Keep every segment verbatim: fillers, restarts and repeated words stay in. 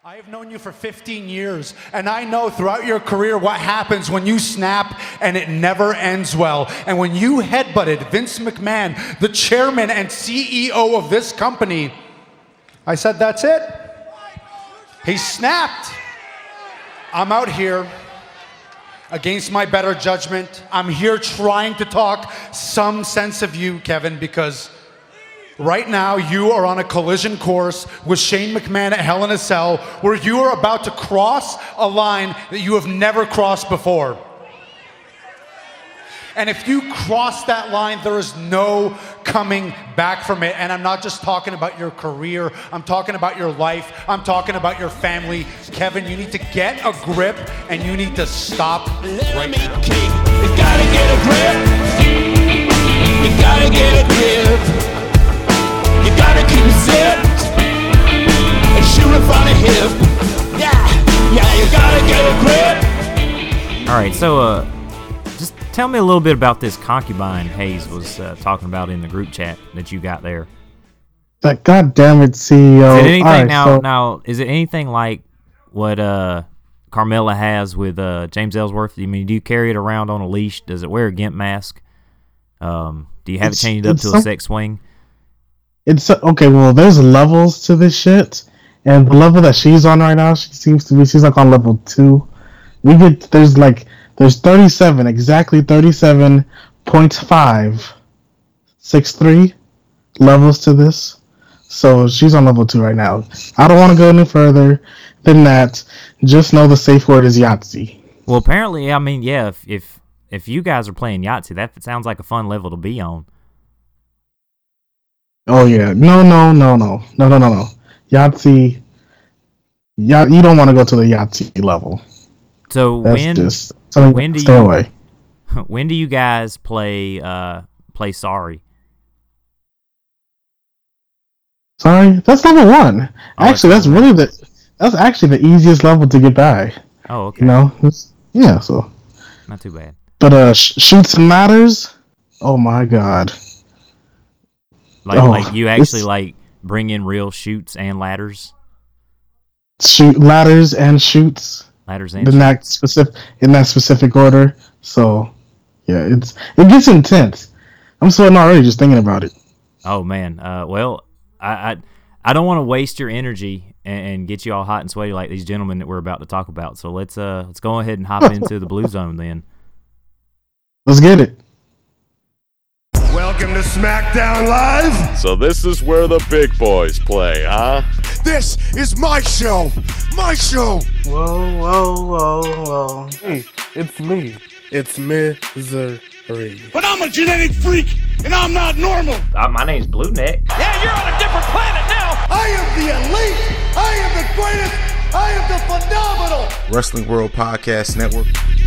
I have known you for fifteen years, and I know throughout your career what happens when you snap and it never ends well. And when you headbutted Vince McMahon, the chairman and C E O of this company, I said, that's it. He snapped. I'm out here against my better judgment. I'm here trying to talk some sense of you, Kevin, because right now, you are on a collision course with Shane McMahon at Hell in a Cell, where you are about to cross a line that you have never crossed before. And if you cross that line, there is no coming back from it. And I'm not just talking about your career. I'm talking about your life. I'm talking about your family. Kevin, you need to get a grip, and you need to stop right now. You gotta get a grip. You gotta get a grip. You gotta keep it zipped and shoot it from the hip. Yeah, yeah, you gotta get a grip. All right, so uh, just tell me a little bit about this concubine Hayes was uh, talking about in the group chat that you got there. Like, God damn it, C E O. Is it anything right, now? so, Now, is it anything like what uh, Carmella has with uh, James Ellsworth? I mean, do you carry it around on a leash? Does it wear a gimp mask? Um, do you have it changed up to some, a sex swing? It's okay. Well, there's levels to this shit, and the level that she's on right now, she seems to be. She's like on level two. We get there's like there's thirty-seven, exactly thirty-seven point five six three levels to this. So she's on level two right now. I don't want to go any further than that. Just know the safe word is Yahtzee. Well, apparently, I mean, yeah. If if if you guys are playing Yahtzee, that sounds like a fun level to be on. Oh yeah, no, no, no, no, no, no, no, no. Yahtzee, yeah, you don't want to go to the Yahtzee level. So That's when just, when do stay you away. when do you guys play uh play Sorry? Sorry, that's level one. Oh, actually, that's really the that's actually the easiest level to get by. Oh, okay. You know, it's, yeah. So Not too bad. but uh, sh- shoots and ladders. Oh my god. Like, Oh, like you actually it's- like bring in real shoots and ladders, Shoot ladders and shoots ladders and in shoots. that specific in that specific order. So yeah, it's it gets intense. I'm sweating already just thinking about it. Oh man. Uh, well, I I, I don't want to waste your energy and, and get you all hot and sweaty like these gentlemen that we're about to talk about. So let's uh let's go ahead and hop into the Blue Zone then. Let's get it. Welcome to SmackDown Live. So this is where the big boys play, huh? This is my show. My show. Whoa, whoa, whoa, whoa. Hey, it's me. It's Misery. But I'm a genetic freak, and I'm not normal. Uh, my name's Blue Neck. Yeah, you're on a different planet now. I am the elite. I am the greatest. I am the phenomenal. Wrestling World Podcast Network.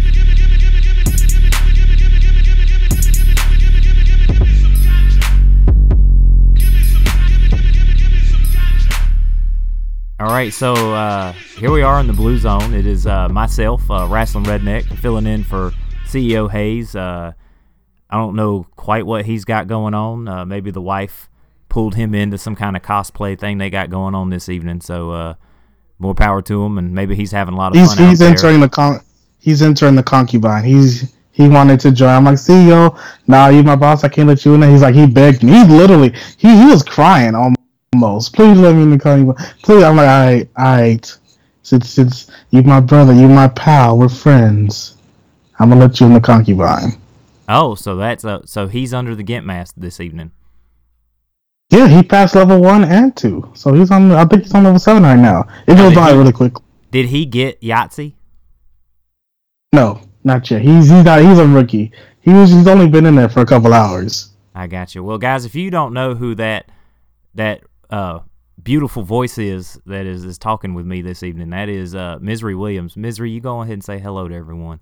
All right, so uh, here we are in the Blue Zone. It is uh, myself, uh, Wrestling Redneck, filling in for C E O Hayes. Uh, I don't know quite what he's got going on. Uh, maybe the wife pulled him into some kind of cosplay thing they got going on this evening. So uh, more power to him, and maybe he's having a lot of He's fun he's out entering there. the con. He's entering the concubine. He's he wanted to join. I'm like, C E O, nah, you my boss. I can't let you in there. He's like, he begged me. He literally, he he was crying almost. Please let me in the concubine. Please. I'm like, all right, all right. Since since you my brother, you my pal, we're friends. I'm gonna let you in the concubine. Oh, so that's uh, so he's under the Gimp mask this evening. Yeah, he passed level one and two, so he's on. I think he's on level seven right now. It goes did by he- really quick. Did he get Yahtzee? No, not yet. He's he's not. He's a rookie. He was. He's only been in there for a couple hours. I got you. Well, guys, if you don't know who that that uh, beautiful voice is that is, is talking with me this evening, that is uh, Misery Williams. Misery, you go ahead and say hello to everyone.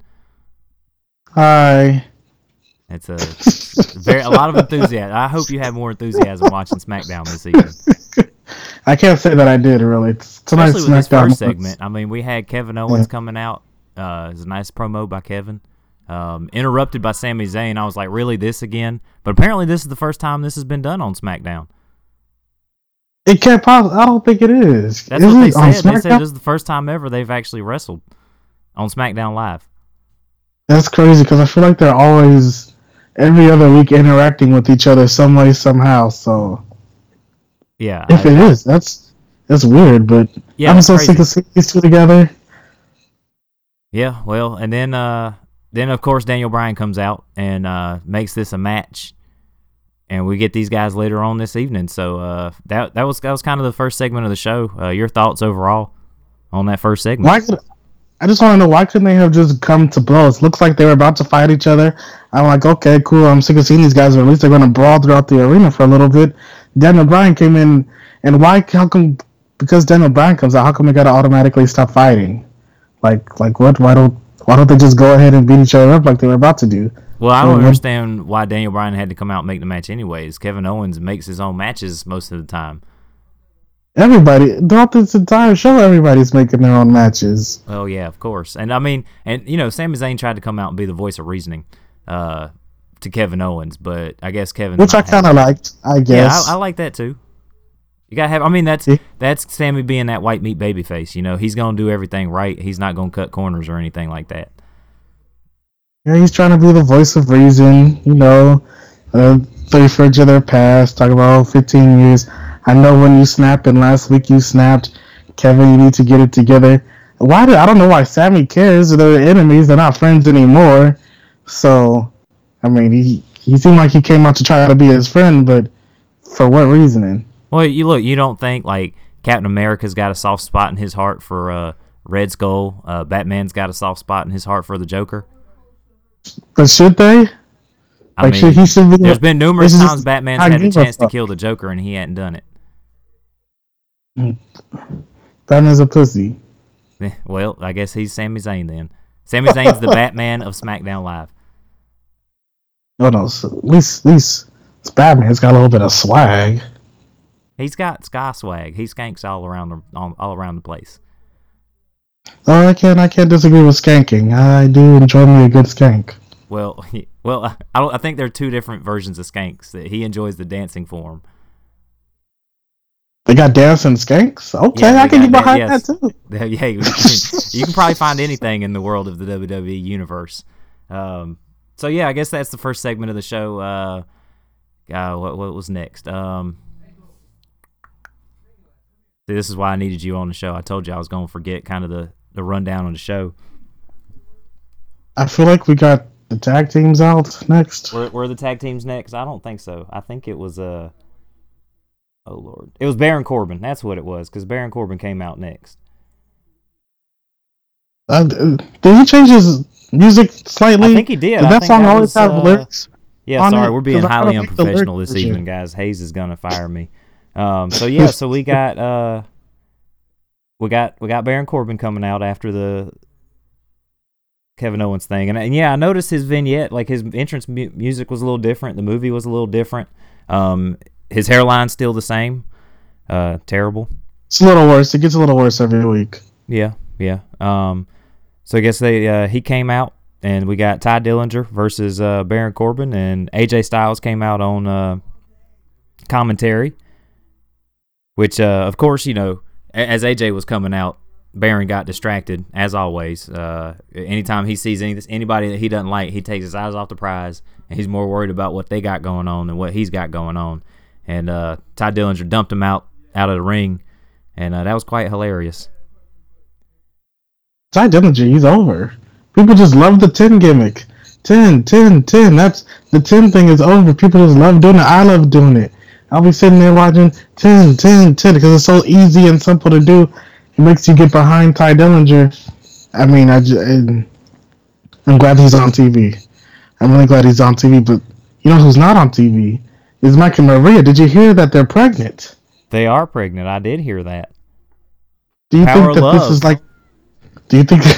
Hi. It's a very a lot of enthusiasm. I hope you have more enthusiasm watching SmackDown this evening. I can't say that I did really. It's tonight's Especially with this SmackDown first moments. segment. I mean, we had Kevin Owens Yeah. coming out. Uh, it was a nice promo by Kevin. Um, interrupted by Sami Zayn. I was like, really, this again? But apparently this is the first time this has been done on SmackDown. It can't possibly. I don't think it is. That's is what they it on said. They said SmackDown? this is the first time ever they've actually wrestled on SmackDown Live. That's crazy because I feel like they're always every other week interacting with each other some way somehow. So Yeah. if I, it is, that's that's weird. But Yeah, I'm it's so crazy. sick of seeing these two together. Yeah, well, and then uh, then of course Daniel Bryan comes out and uh, makes this a match, and we get these guys later on this evening. So uh, that that was that was kind of the first segment of the show. Uh, your thoughts overall on that first segment? Why could I just want to know why couldn't they have just come to blows? Looks like they were about to fight each other. I'm like, okay, cool. I'm sick of seeing these guys, but at least they're going to brawl throughout the arena for a little bit. Daniel Bryan came in, and why? How come? Because Daniel Bryan comes out, how come we got to automatically stop fighting? Like, like what? Why don't? Why don't they just go ahead and beat each other up like they were about to do? Well, I don't Mhm. understand why Daniel Bryan had to come out and make the match anyways. Kevin Owens makes his own matches most of the time. Everybody throughout this entire show, everybody's making their own matches. Oh yeah, of course. And I mean, and you know, Sami Zayn tried to come out and be the voice of reasoning uh, to Kevin Owens, but I guess Kevin, Which I kind of liked, I guess. Yeah, I, I like that too. You gotta have. I mean, that's Yeah. that's Sammy being that white meat baby face. You know, he's gonna do everything right. He's not gonna cut corners or anything like that. Yeah, he's trying to be the voice of reason, you know. Uh, they refer each other past, talk about oh, fifteen years. I know when you snapped, and last week you snapped. Kevin, you need to get it together. Why do I don't know why Sammy cares? They're enemies. They're not friends anymore. So, I mean, he he seemed like he came out to try to be his friend, but for what reasoning? Well, you look. You don't think like Captain America's got a soft spot in his heart for uh, Red Skull? Uh, Batman's got a soft spot in his heart for the Joker. But should they? I Like, mean, should he should be? there's been numerous this is- times Batman's I had a give a chance to fuck. kill the Joker and he hadn't done it. Batman's a pussy. Eh, Well, I guess he's Sami Zayn then. Sami Zayn's the Batman of SmackDown Live. Oh no, so at least at least it's Batman's got a little bit of swag. He's got sky swag. He skanks all around the all, all around the place. Oh, I can't I can't disagree with skanking. I do enjoy me a good skank. Well, he, well, I, I don't- I think there are two different versions of skanks. That he enjoys the dancing form. They got dancing skanks? Okay, Yeah, I they can get got behind that, that, yes. too. Yeah, you can, you can probably find anything in the world of the W W E universe. Um, so yeah, I guess that's the first segment of the show. Uh, uh, what what was next? Um, see, this is why I needed you on the show. I told you I was going to forget kind of the, the rundown on the show. I feel like we got the tag teams out next. Were, were the tag teams next? I don't think so. I think it was uh oh lord, it was Baron Corbin. That's what it was, because Baron Corbin came out next. Uh, did he change his music slightly? I think he did. Did I that think song that always was, have uh, lyrics? Yeah, on sorry, it? we're being 'Cause I highly don't think the unprofessional lyrics this version. evening, guys. Hayes is gonna fire me. Um, so yeah, so we got uh, we got we got Baron Corbin coming out after the Kevin Owens thing, and, and yeah, I noticed his vignette, like his entrance mu- music was a little different. The movie was a little different. Um, his hairline's still the same. Uh, terrible. It's a little worse. It gets a little worse every week. Yeah, yeah. Um, so I guess they uh, he came out, and we got Ty Dillinger versus uh, Baron Corbin, and A J Styles came out on uh, commentary. Which, uh, of course, you know, a- as A J was coming out, Baron got distracted as always. Uh, anytime he sees any, anybody that he doesn't like, he takes his eyes off the prize, and he's more worried about what they got going on than what he's got going on. And uh, Ty Dillinger dumped him out out of the ring, and uh, that was quite hilarious. Ty Dillinger, he's over. People just love the ten gimmick. ten, ten, ten. That's the ten thing is over. People just love doing it. I love doing it. I'll be sitting there watching ten, ten, ten because it's so easy and simple to do. It makes you get behind Ty Dillinger. I mean, I just, I'm glad he's on T V. I'm really glad he's on T V. But you know who's not on T V is Mike and Maria. Did you hear that they're pregnant? They are pregnant. I did hear that. Do you Power think that of this love. is like? Do you think?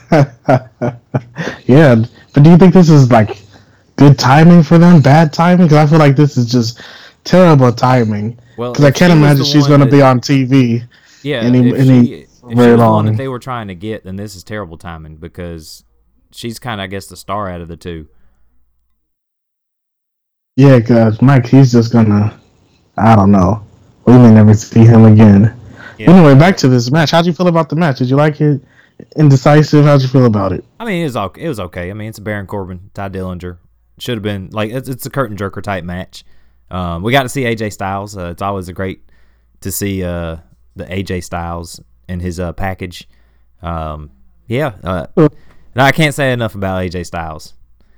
Yeah, but do you think this is like good timing for them? Bad timing? Because I feel like this is just terrible timing. Well, Because I if can't she was imagine the she's one going to that- be on T V. Yeah, any- if any she, if she very was the one long. that they were trying to get, then this is terrible timing because she's kind of, I guess, the star out of the two. Yeah, because Mike, he's just gonna, I don't know. we may never see him again. Yeah. Anyway, back to this match. How'd you feel about the match? Did you like it? Indecisive? How'd you feel about it? I mean, it was okay. It was okay. I mean, it's a Baron Corbin, Ty Dillinger. Should have been like it's, it's a curtain jerker type match. Um, we got to see A J Styles. Uh, it's always a great to see uh, the A J Styles in his uh, package. Um, yeah, uh, no, I can't say enough about A J Styles.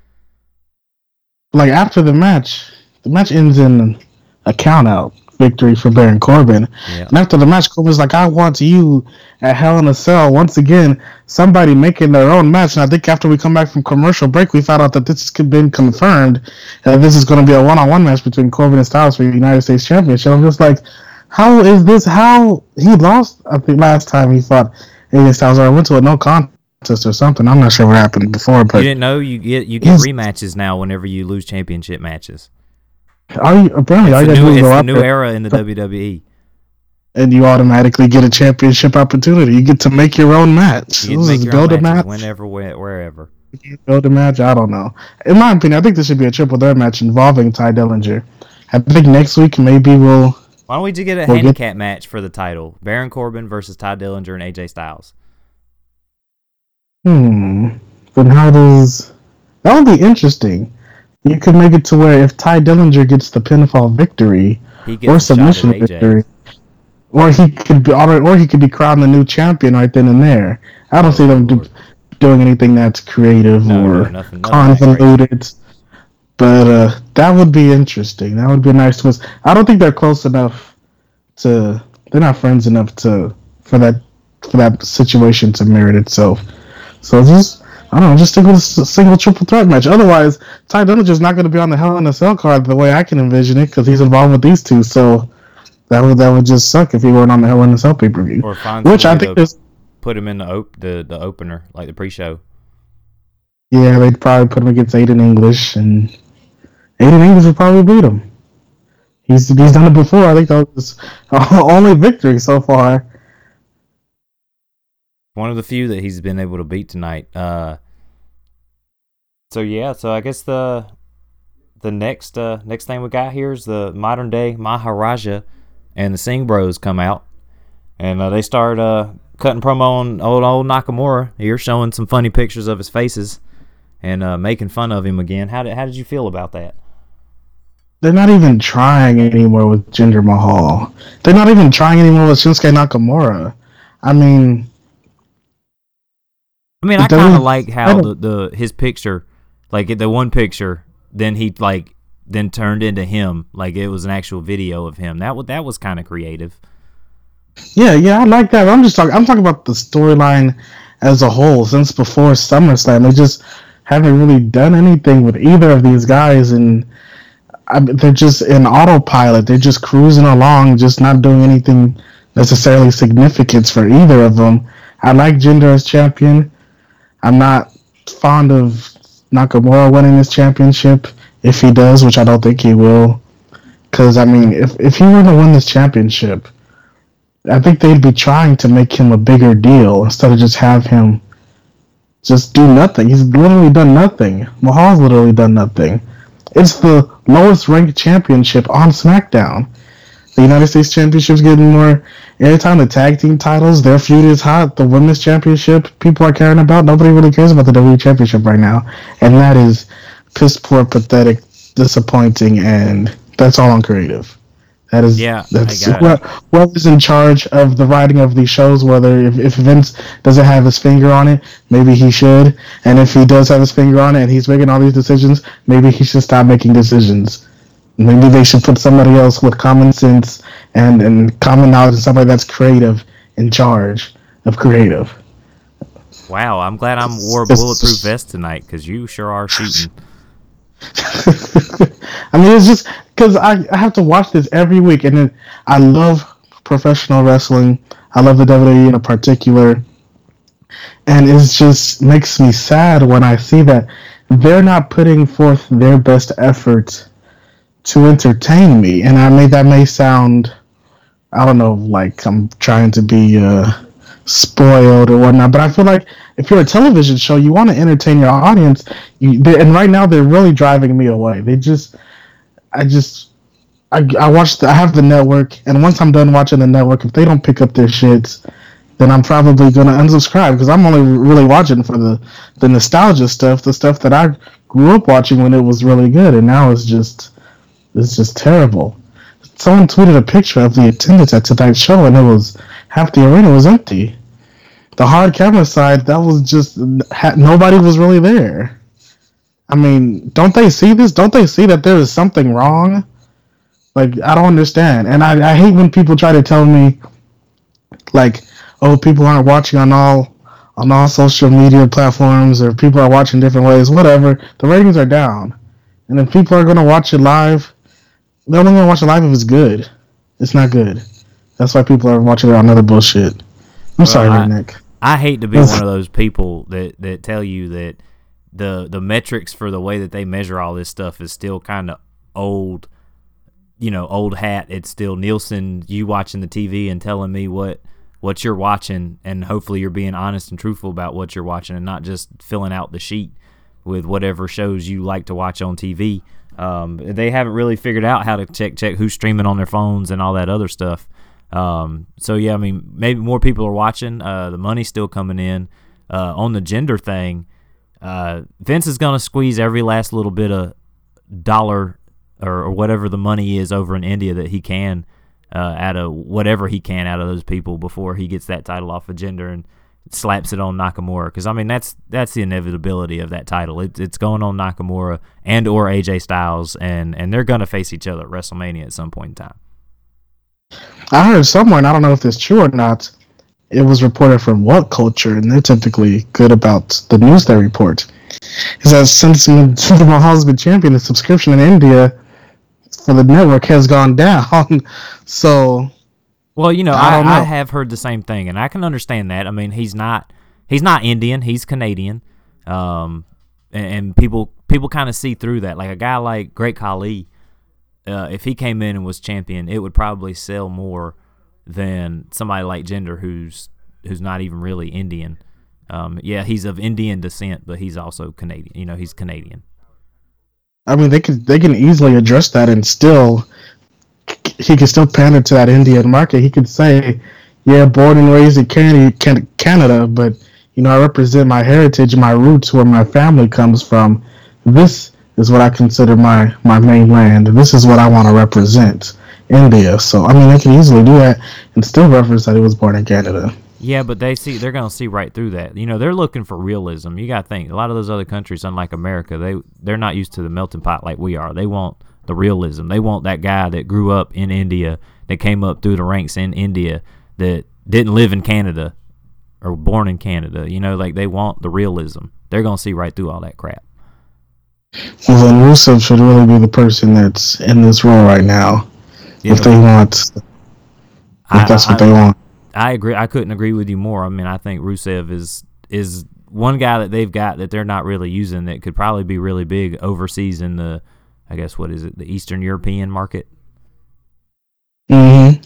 Like after the match, the match ends in a count out victory for Baron Corbin. Yeah. And after the match, Corbin's like, I want you at Hell in a Cell. Once again, somebody making their own match. And I think after we come back from commercial break, we found out that this has been confirmed. And this is going to be a one-on-one match between Corbin and Styles for the United States Championship. I'm just like, how is this? How he lost, I think, last time he fought A J Styles, or I went to a no contest or something. I'm not sure what happened before. But you didn't know you get you get rematches now whenever you lose championship matches. Are you apparently It's, all the you new, gotta do is it's go the out new there, era in the W W E. and you automatically get a championship opportunity. You get to make your own match. You This can is make your build own a matches match. whenever, where- wherever. Build a match. I don't know. In my opinion, I think this should be a triple threat match involving Ty Dillinger. I think next week maybe we'll. Why don't we just get a We'll handicap match for the title? Baron Corbin versus Ty Dillinger and A J Styles. Hmm. Then how does that would be interesting? You could make it to where if Ty Dillinger gets the pinfall victory He or gets a shot submission at A J. victory, or he could be or he could be crowned the new champion right then and there. I don't Oh, see them do, Lord. doing anything that's creative No, or no, nothing- nothing that great. convoluted. But uh, that would be interesting. That would be a nice twist. I don't think they're close enough to. They're not friends enough to for that for that situation to merit itself. So just I don't know, just stick with a s- single triple threat match. Otherwise, Ty Dillinger's not going to be on the Hell in a Cell card the way I can envision it because he's involved with these two. So that would that would just suck if he weren't on the Hell in a Cell pay per view. Or find Which I some way think to is put him in the op- the the opener, like the pre-show. yeah, they'd probably put him against Aiden English, and Aiden English would probably beat him. He's he's done it before. I think that was his only victory so far. One of the few that he's been able to beat tonight. Uh, so yeah, so I guess the the next uh, next thing we got here is the modern day Maharaja and the Singh Bros come out, and uh, they start uh, cutting promo on old old Nakamura here, showing some funny pictures of his faces and uh, making fun of him again. How did how did you feel about that? They're not even trying anymore with Jinder Mahal. They're not even trying anymore with Shinsuke Nakamura. I mean, I mean, I It doesn't- kind of like I how the, don't- the his picture, like the one picture, then he like then turned into him, like it was an actual video of him. That was that was kind of creative. yeah, yeah, I like that. I'm just talking. I'm talking about the storyline as a whole. Since before SummerSlam, they just haven't really done anything with either of these guys, and I, they're just in autopilot. They're just cruising along, just not doing anything necessarily significant for either of them. I like Jinder as champion. I'm not fond of Nakamura winning this championship if he does, which I don't think he will. Because, I mean, if, if he were to win this championship, I think they'd be trying to make him a bigger deal instead of just have him just do nothing. He's literally done nothing. Mahal's literally done nothing. It's the lowest ranked championship on SmackDown. The United States Championship's getting more airtime. The tag team titles, their feud is hot. The women's championship, people are caring about. Nobody really cares about the W W E Championship right now. And that is piss poor, pathetic, disappointing, and that's all on creative. That is, Yeah, that's I got it. whoever's in charge of the writing of these shows, whether if, if Vince doesn't have his finger on it, maybe he should. And if he does have his finger on it and he's making all these decisions, maybe he should stop making decisions. Maybe they should put somebody else with common sense and, and common knowledge and somebody that's creative in charge of creative. Wow, I'm glad I wore a bulletproof vest tonight because you sure are shooting. I mean, it's just because I, I have to watch this every week, and then I love professional wrestling. I love the W W E in particular, and it just makes me sad when I see that they're not putting forth their best effort to entertain me. And I mean, that may sound, I don't know, like I'm trying to be uh, spoiled or whatnot, but I feel like if you're a television show, you want to entertain your audience. You, they, and right now, they're really driving me away. They just, I just, I I watch. The, I have the network, and once I'm done watching the network, if they don't pick up their shits, then I'm probably gonna unsubscribe because I'm only really watching for the the nostalgia stuff, the stuff that I grew up watching when it was really good, and now it's just it's just terrible. Someone tweeted a picture of the attendance at tonight's show, and it was half the arena was empty. The hard camera side, that was just ha, nobody was really there. I mean, don't they see this? Don't they see that there is something wrong? Like, I don't understand, and I, I hate when people try to tell me, like, oh, people aren't watching on all on all social media platforms, or people are watching different ways. Whatever, the ratings are down, and if people are gonna watch it live, they're only gonna watch it live if it's good. It's not good. That's why people are watching it on other bullshit. I'm well, sorry, I, Nick. I hate to be one of those people that, that tell you that the the metrics for the way that they measure all this stuff is still kind of old, you know, old hat. It's still Nielsen, you watching the T V and telling me what what you're watching, and hopefully you're being honest and truthful about what you're watching and not just filling out the sheet with whatever shows you like to watch on T V. Um, they haven't really figured out how to check check who's streaming on their phones and all that other stuff. Um, so yeah, I mean, maybe more people are watching. Uh, the money's still coming in. Uh, on the gender thing, uh, Vince is gonna squeeze every last little bit of dollar or, or whatever the money is over in India that he can, uh, out of whatever he can out of those people before he gets that title off of gender and slaps it on Nakamura. Because I mean, that's that's the inevitability of that title. It, it's going on Nakamura and or A J Styles, and and they're gonna face each other at WrestleMania at some point in time. I heard somewhere, and I don't know if it's true or not, it was reported from What Culture, and they're typically good about the news they report, is that since Jinder Mahal's been champion, the subscription in India for the network has gone down. So, well, you know, I, I, don't know. I have heard the same thing, and I can understand that. I mean, he's not he's not Indian, he's Canadian, um, and, and people people kind of see through that. Like a guy like Great Khali, Uh, if he came in and was champion, it would probably sell more than somebody like Jinder, who's who's not even really Indian. Um, yeah, he's of Indian descent, but he's also Canadian. You know, he's Canadian. I mean, they could they can easily address that, and still he could still pander to that Indian market. He could say, "Yeah, born and raised in Canada, Canada, but you know, I represent my heritage, my roots, where my family comes from. This is what I consider my, my main land. This is what I want to represent, India." So, I mean, they can easily do that and still reference that he was born in Canada. Yeah, but they see they're gonna see right through that. You know, they're looking for realism. You gotta think a lot of those other countries, unlike America, they they're not used to the melting pot like we are. They want the realism. They want that guy that grew up in India, that came up through the ranks in India, that didn't live in Canada or born in Canada. You know, like they want the realism. They're gonna see right through all that crap. Well, then Rusev should really be the person that's in this role right now, yeah, if they want. If I, that's what I, they want. I agree. I couldn't agree with you more. I mean, I think Rusev is is one guy that they've got that they're not really using that could probably be really big overseas in the, I guess what is it, the Eastern European market. Mm-hmm.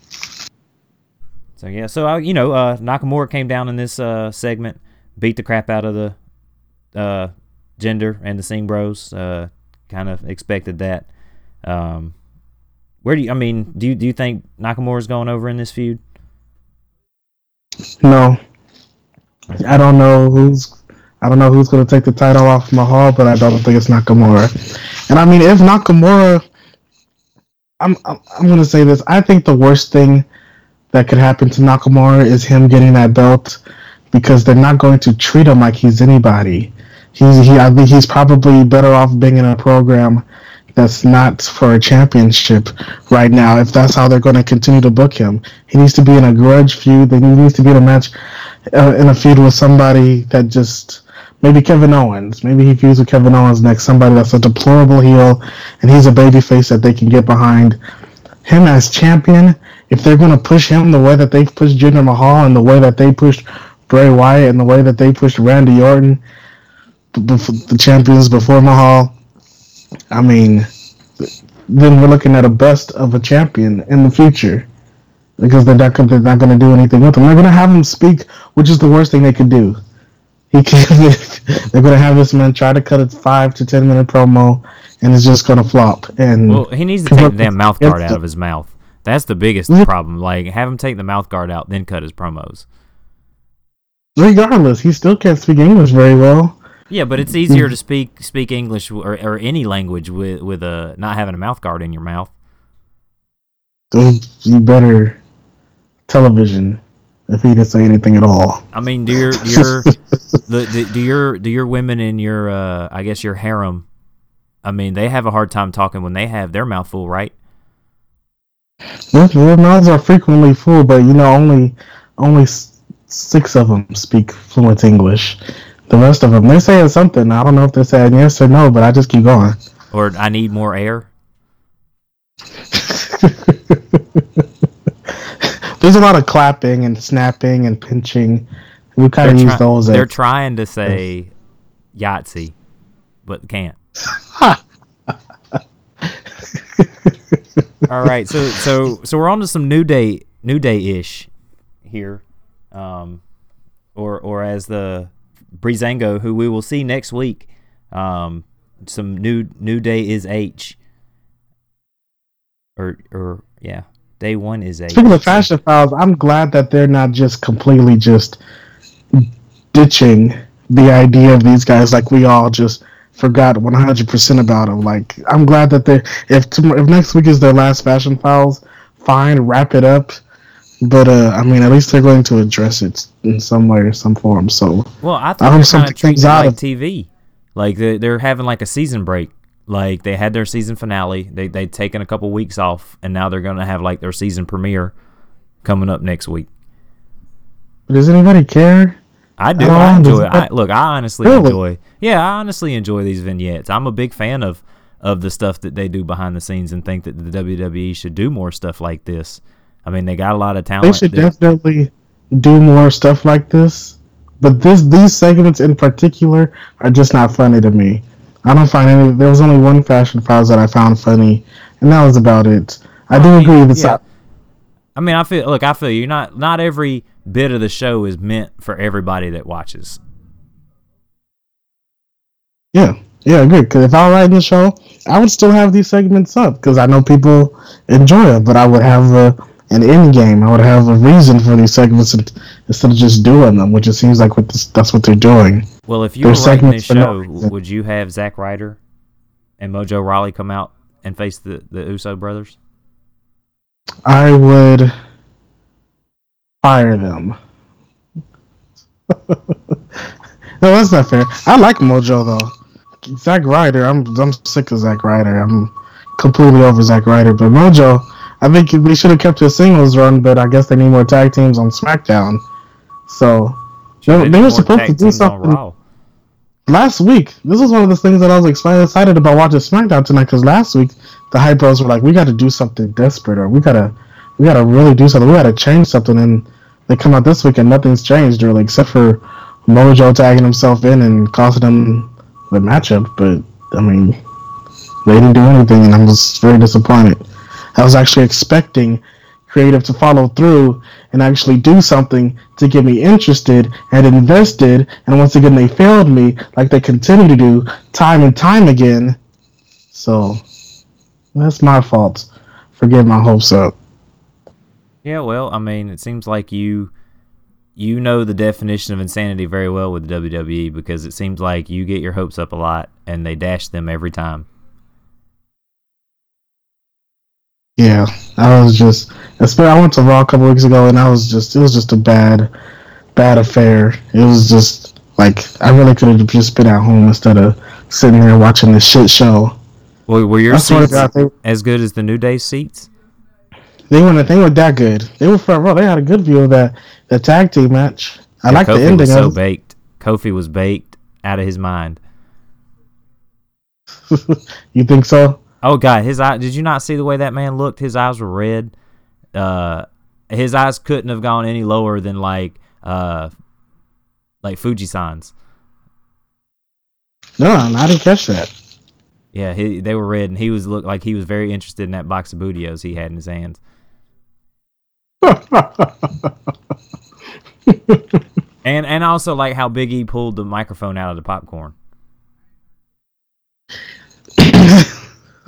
So yeah, so uh, you know, uh, Nakamura came down in this uh, segment, beat the crap out of the. Uh, Jinder and the Singh Bros. Uh, kind of expected that. Um, where do you? I mean, do you do you think Nakamura's going over in this feud? No, I don't know who's. I don't know who's going to take the title off Mahal, but I don't think it's Nakamura. And I mean, if Nakamura, I'm I'm, I'm going to say this. I think the worst thing that could happen to Nakamura is him getting that belt, because they're not going to treat him like he's anybody. He's he. I think he's probably better off being in a program that's not for a championship right now. If that's how they're going to continue to book him, he needs to be in a grudge feud. He needs to be in a match, uh, in a feud with somebody that just maybe Kevin Owens. Maybe he feuds with Kevin Owens next. Somebody that's a deplorable heel, and he's a babyface that they can get behind. Him as champion. If they're going to push him the way that they pushed Jinder Mahal and the way that they pushed Bray Wyatt and the way that they pushed Randy Orton, the champions before Mahal, I mean, then we're looking at a best of a champion in the future, because they're not, they're not going to do anything with him. They're going to have him speak, which is the worst thing they could do. He can, they're going to have this man try to cut a five to ten minute promo and it's just gonna flop. And Well, he needs to take the damn mouth guard out of his mouth. That's the biggest problem. Like, have him take the mouth guard out, then cut his promos. Regardless, he still can't speak English very well. Yeah, but it's easier to speak speak English or, or any language with with a not having a mouth guard in your mouth. You better television if he didn't say anything at all. I mean, do your your the, the do your do your women in your uh, I guess your harem? I mean, they have a hard time talking when they have their mouth full, right? Their, their mouths are frequently full, but you know, only only six of them speak fluent English. The rest of them, they're saying something. I don't know if they're saying yes or no, but I just keep going. Or I need more air. There's a lot of clapping and snapping and pinching. We kind of use those. They're as, trying to say Yahtzee, but can't. All right, so so so we're on to some New Day, New Day ish here, um, or or as the Breezango, who we will see next week. Um, some new New Day is H, or or yeah, day one is H. Speaking of fashion files, I'm glad that they're not just completely just ditching the idea of these guys like we all just forgot one hundred percent about them. Like, I'm glad that they if tomorrow, if next week is their last fashion files, fine, wrap it up. But uh, I mean, at least they're going to address it in some way or some form. So, well, I thought they're kind of treating it like T V, like they're, they're having like a season break. Like they had their season finale, they they'd taken a couple weeks off, and now they're going to have like their season premiere coming up next week. Does anybody care? I do. I enjoy it. I, look, I honestly really? enjoy. Yeah, I honestly enjoy these vignettes. I'm a big fan of of the stuff that they do behind the scenes, and think that the W W E should do more stuff like this. I mean, they got a lot of talent. They should that, definitely do more stuff like this. But this these segments in particular are just not funny to me. I don't find any. There was only one Fashion Files that I found funny, and that was about it. I do I mean, agree with yeah. that. I mean, I feel look. I feel you. Not not every bit of the show is meant for everybody that watches. Yeah, yeah, I agree. Because if I were writing the show, I would still have these segments up because I know people enjoy it. But I would have a, an end game. I would have a reason for these segments instead of just doing them, which it seems like what this, that's what they're doing. Well, if you were writing this show, no would you have Zack Ryder and Mojo Rawley come out and face the, the Uso brothers? I would fire them. No, that's not fair. I like Mojo though. Zack Ryder, I'm I'm sick of Zack Ryder. I'm completely over Zack Ryder. But Mojo, I think they should have kept his singles run, but I guess they need more tag teams on SmackDown. So they, they were supposed to do something last week. This was one of the things that I was excited about watching SmackDown tonight, because last week the Hype Bros were like, we got to do something desperate, or we gotta we gotta really do something. We gotta change something, and they come out this week and nothing's changed, really, except for Mojo tagging himself in and costing them the matchup. But I mean, they didn't do anything, and I was very disappointed. I was actually expecting creative to follow through and actually do something to get me interested and invested, and once again they failed me like they continue to do time and time again. So that's my fault for getting my hopes up. Yeah, well, I mean, it seems like you you know the definition of insanity very well with the W W E, because it seems like you get your hopes up a lot and they dash them every time. Yeah, I was just. I went to Raw a couple weeks ago, and I was just. It was just a bad, bad affair. It was just like I really could have just been at home instead of sitting here watching this shit show. Well, were your seats God, they, as good as the New Day seats? They weren't. They weren't that good. They were front row. They had a good view of that the tag team match. I yeah, like the ending. Was so of baked. Kofi was baked out of his mind. You think so? Oh God, his eye! Did you not see the way that man looked? His eyes were red. Uh, his eyes couldn't have gone any lower than like uh, like Fuji-san's. No, I didn't catch that. Yeah, he, they were red, and he was looked like he was very interested in that box of Bootios he had in his hands. and and also like how Big E pulled the microphone out of the popcorn.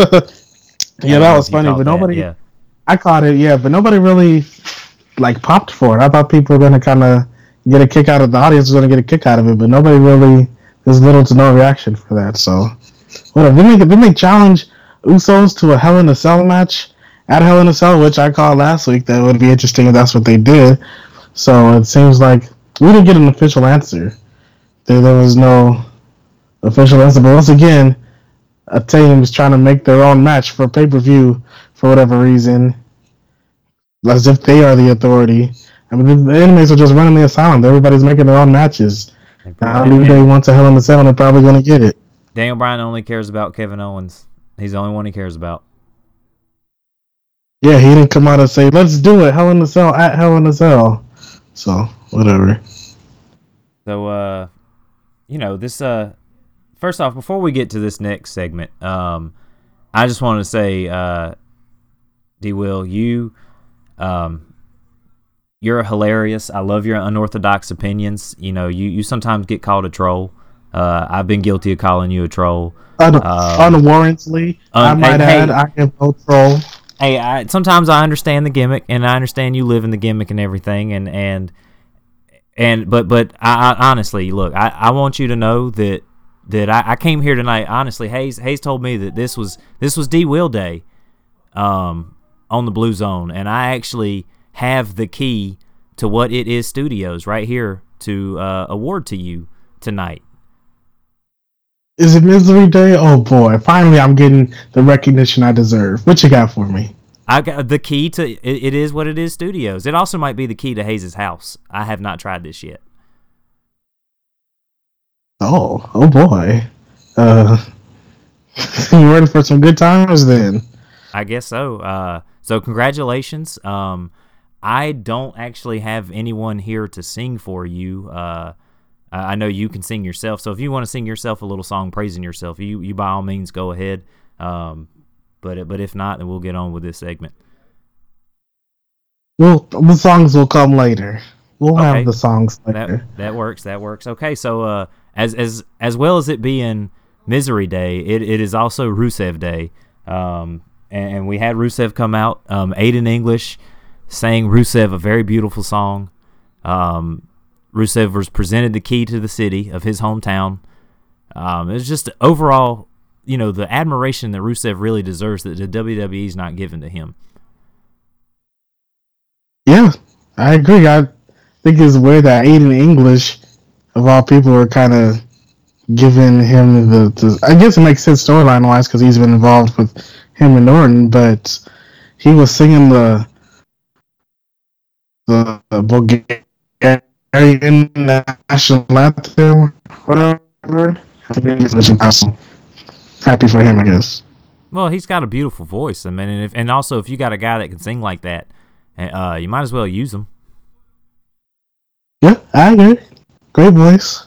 yeah, that was funny, but nobody. That, yeah. I caught it, yeah, but nobody really like popped for it. I thought people were gonna kind of get a kick out of the audience, was gonna get a kick out of it, but nobody really. There's little to no reaction for that. So, whatever. Then they, then they challenge Usos to a Hell in a Cell match at Hell in a Cell, which I called last week. That would be interesting if that's what they did. So it seems like we didn't get an official answer. There, there was no official answer. But once again, a team is trying to make their own match for pay-per-view for whatever reason, as if they are the authority. I mean, the, the enemies are just running the asylum. Everybody's making their own matches. Now, New Day wants a Hell in a Cell, and they're probably going to get it. Daniel Bryan only cares about Kevin Owens. He's the only one he cares about. Yeah, he didn't come out and say, let's do it, Hell in a Cell, at Hell in a Cell. So, whatever. So, uh, you know, this, uh, first off, before we get to this next segment, um, I just wanted to say, uh, D. Will, you, um, you're hilarious. I love your unorthodox opinions. You know, you, you sometimes get called a troll. Uh, I've been guilty of calling you a troll. Un- um, unwarrantedly, un- I might hey, add, hey, I am no troll. Hey, I, sometimes I understand the gimmick, and I understand you live in the gimmick and everything, and and and but but I, I honestly look, I, I want you to know that that I, I came here tonight. Honestly, Hayes Hayes told me that this was this was D. Will Day, um, on the Blue Zone, and I actually have the key to What It Is Studios right here to uh, award to you tonight. Is it Misery Day? Oh boy! Finally, I'm getting the recognition I deserve. What you got for me? I got the key to it, it is What It Is Studios. It also might be the key to Hayes' house. I have not tried this yet. Oh, oh boy! Uh, you ready for some good times then? I guess so. Uh, so congratulations. Um, I don't actually have anyone here to sing for you. Uh, I know you can sing yourself, so if you want to sing yourself a little song praising yourself, you, you by all means go ahead. Um, but but if not, then we'll get on with this segment. Well, the songs will come later. We'll Okay. have the songs later. That that works. That works. Okay, so uh, as as as well as it being Misery Day, it, it is also Rusev Day. Um, and, and we had Rusev come out. Um, Aiden English sang Rusev a very beautiful song. Um. Rusev was presented the key to the city of his hometown. Um, it's just overall, you know, the admiration that Rusev really deserves that the W W E's not given to him. Yeah, I agree. I think it's weird that Aiden English, of all people, are kind of giving him the, the. I guess it makes sense storyline wise because he's been involved with him and Orton, but he was singing the the, the Bulgarian national anthem, whatever. I think he's awesome. Happy for him, I guess. Well, he's got a beautiful voice. I mean, and, if, and also if you got a guy that can sing like that, uh, you might as well use him. Yeah, I agree. Great voice.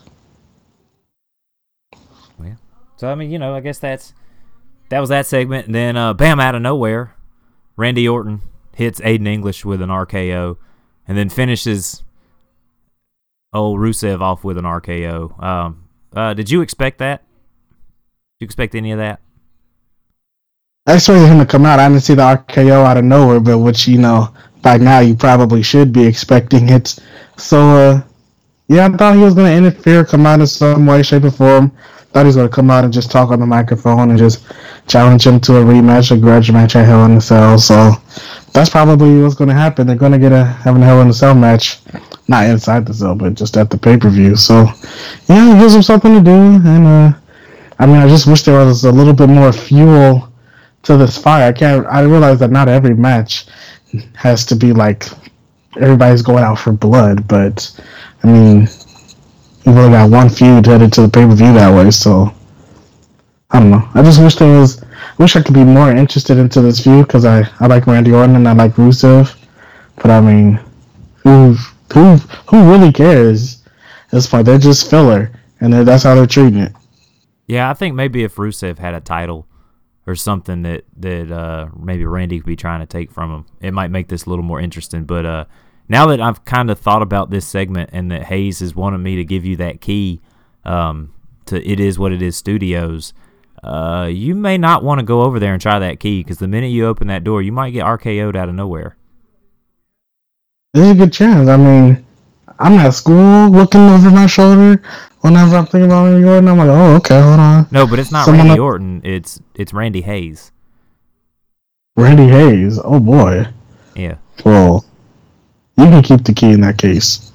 Yeah. So I mean, you know, I guess that's that was that segment. And then, uh, bam, out of nowhere, Randy Orton hits Aiden English with an R K O, and then finishes old Rusev off with an R K O. Um, uh, did you expect that? Did you expect any of that? I expected him to come out. I didn't see the R K O out of nowhere, but which, you know, by now you probably should be expecting it. So, uh, yeah, I thought he was going to interfere, come out in some way, shape, or form. Thought he was going to come out and just talk on the microphone and just challenge him to a rematch, a grudge match at Hell in a Cell. So that's probably what's going to happen. They're going to get a have a Hell in a Cell match, not inside the cell, but just at the pay per view. So yeah, it gives him something to do. And uh, I mean, I just wish there was a little bit more fuel to this fire. I can't. I realize that not every match has to be like everybody's going out for blood, but I mean, we really got one feud headed to the pay per view that way. So I don't know. I just wish there was. I wish I could be more interested into this feud because I, I like Randy Orton and I like Rusev, but I mean, who who who really cares? As far they're just filler, and that's how they're treating it. Yeah, I think maybe if Rusev had a title or something that that uh, maybe Randy could be trying to take from him, it might make this a little more interesting. But uh, now that I've kind of thought about this segment and that Hayes has wanted me to give you that key um, to It Is What It Is Studios, uh, you may not want to go over there and try that key, because the minute you open that door, you might get R K O'd out of nowhere. There's a good chance. I mean, I'm at school looking over my shoulder whenever I'm thinking about Randy Orton. I'm like, oh, okay, hold on. No, but it's not Someone Randy up- Orton. It's it's Randy Hayes. Randy Hayes. Oh, boy. Yeah. Well, you can keep the key in that case.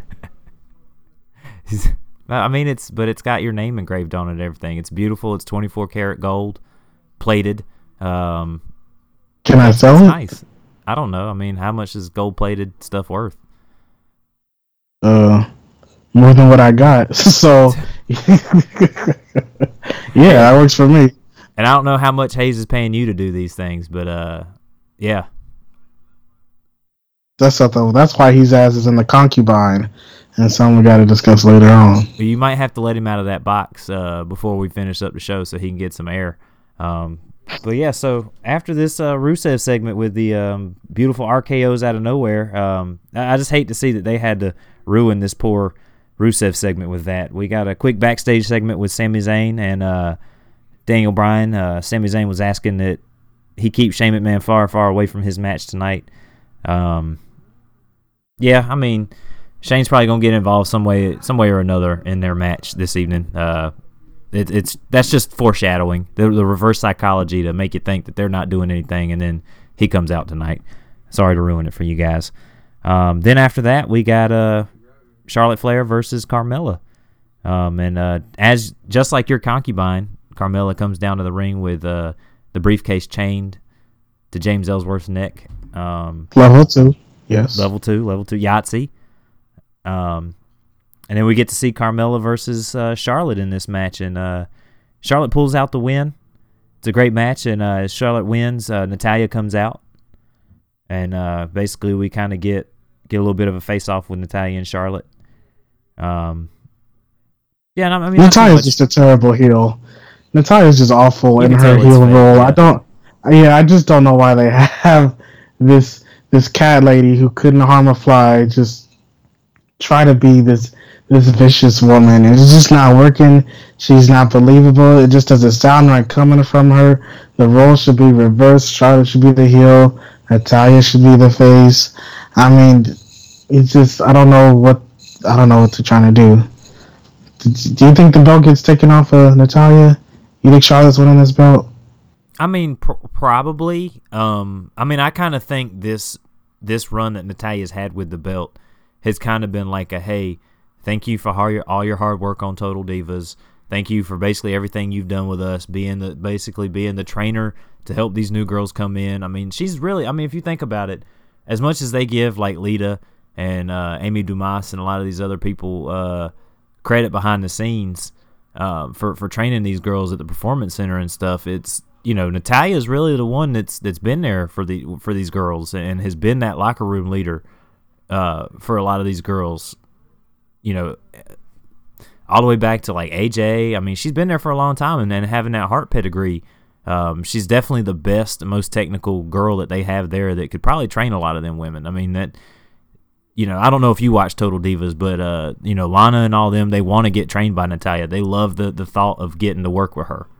I mean, it's but it's got your name engraved on it and everything. It's beautiful. It's twenty-four karat gold, plated. Um, Can I sell it's it? nice. I don't know. I mean, how much is gold plated stuff worth? Uh, more than what I got. So, yeah, that works for me. And I don't know how much Hayes is paying you to do these things, but uh, yeah. That's something. That's why his ass is in the concubine, and something we got to discuss later on. You might have to let him out of that box uh, before we finish up the show, so he can get some air. Um, but yeah, so after this uh, Rusev segment with the um, beautiful R K Os out of nowhere, um, I, I just hate to see that they had to ruin this poor Rusev segment with that. We got a quick backstage segment with Sami Zayn and uh, Daniel Bryan. Uh, Sami Zayn was asking that he keep Shane McMahon far, far away from his match tonight. Um, yeah, I mean, Shane's probably gonna get involved some way, some way or another in their match this evening. Uh, it, it's that's just foreshadowing, the, the reverse psychology to make you think that they're not doing anything, and then he comes out tonight. Sorry to ruin it for you guys. Um, then after that, we got uh, Charlotte Flair versus Carmella, um, and uh, as just like your concubine, Carmella comes down to the ring with uh, the briefcase chained to James Ellsworth's neck. Um, level two, yes. Level two, level two, Yahtzee. Um, and then we get to see Carmella versus uh, Charlotte in this match, and uh, Charlotte pulls out the win. It's a great match, and uh, as Charlotte wins, uh, Natalya comes out, and uh, basically we kind of get get a little bit of a face-off with Natalya and Charlotte. Um, yeah, and I, I mean, Natalya's just a terrible heel. Natalya's just awful You in can her tell it's heel fake, role. yeah. I don't. Yeah, I just don't know why they have this this cat lady who couldn't harm a fly just try to be this this vicious woman. It's just not working. She's not believable. It just doesn't sound right coming from her. The role should be reversed. Charlotte should be the heel. Natalya should be the face. I mean, it's just I don't know what I don't know what they're trying to do. Do you think the belt gets taken off of Natalya? You think Charlotte's winning this belt? I mean, pr- probably. Um, I mean, I kind of think this this run that Natalya's had with the belt has kind of been like a, hey, thank you for all your, all your hard work on Total Divas. Thank you for basically everything you've done with us, being the basically being the trainer to help these new girls come in. I mean, she's really, I mean, if you think about it, as much as they give like Lita and uh, Amy Dumas and a lot of these other people uh, credit behind the scenes uh, for for training these girls at the Performance Center and stuff, it's, you know, Natalya is really the one that's that's been there for the for these girls and has been that locker room leader uh, for a lot of these girls. You know, all the way back to like A J. I mean, she's been there for a long time, and then having that Hart pedigree, um, she's definitely the best, most technical girl that they have there that could probably train a lot of them women. I mean, that, you know, I don't know if you watch Total Divas, but uh, you know, Lana and all them, they want to get trained by Natalya. They love the the thought of getting to work with her.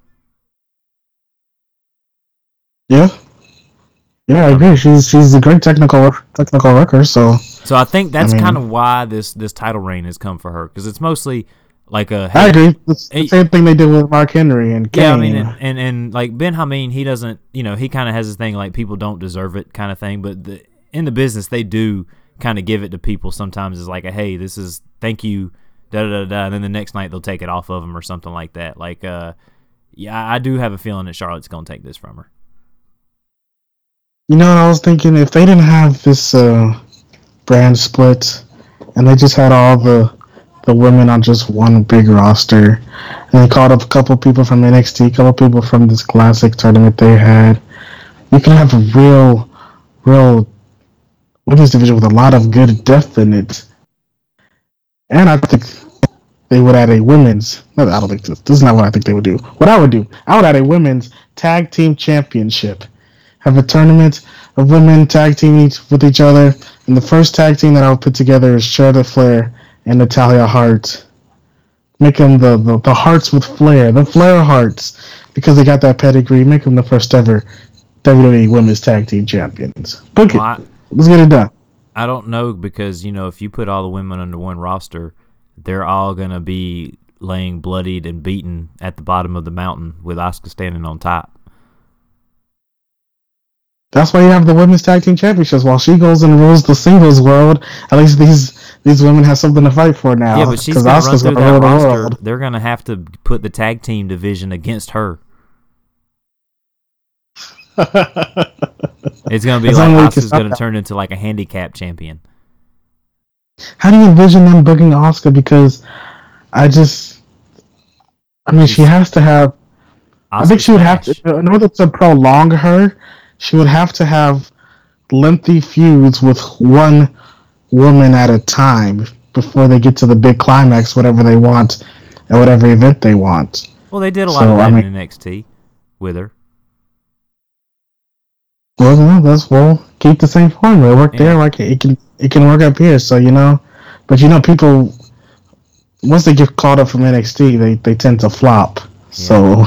Yeah, yeah, I agree. She's she's a great technical technical worker. So, so I think that's I mean, kind of why this this title reign has come for her, because it's mostly like a. I hey, agree. It's the hey, same thing they did with Mark Henry and Kane. yeah, I mean, and, and and like Ben Hameen, he doesn't, you know, he kind of has this thing like people don't deserve it kind of thing, but the, in the business they do kind of give it to people sometimes as like a, hey, this is thank you, da da da da, and then the next night they'll take it off of them or something like that. Like, uh, yeah, I do have a feeling that Charlotte's gonna take this from her. You know, I was thinking if they didn't have this uh, brand split, and they just had all the the women on just one big roster, and they called up a couple people from N X T, a couple people from this classic tournament they had, you can have a real, real women's division with a lot of good depth in it. And I think they would add a women's. No, I don't think this. This is not what I think they would do. What I would do, I would add a women's tag team championship. Have a tournament of women tag teaming with each other, and the first tag team that I would put together is Charlotte Flair and Natalya Hart Make them the, the, the hearts with flair, the Flair hearts, because they got that pedigree. Make them the first ever W W E Women's Tag Team Champions. Book Well, it. Let's get it done. I don't know because, you know, if you put all the women under one roster, they're all going to be laying bloodied and beaten at the bottom of the mountain with Asuka standing on top. That's why you have the Women's Tag Team Championships. While she goes and rules the singles world, at least these these women have something to fight for now. Yeah, but she's going to run through that roster. They're going to have to put the tag team division against her. It's going to be like Asuka's going to turn into like a handicap champion. How do you envision them booking Asuka? Because I just, I mean, she has to have. I think she would have to, in order to prolong her, she would have to have lengthy feuds with one woman at a time before they get to the big climax, whatever they want, at whatever event they want. Well, they did a lot So, of that I mean- in N X T with her. Well, no, that's well. Keep the same formula. It worked Yeah. there. Like it can, it can work up here. So you know, but you know, people once they get caught up from N X T, they, they tend to flop. So.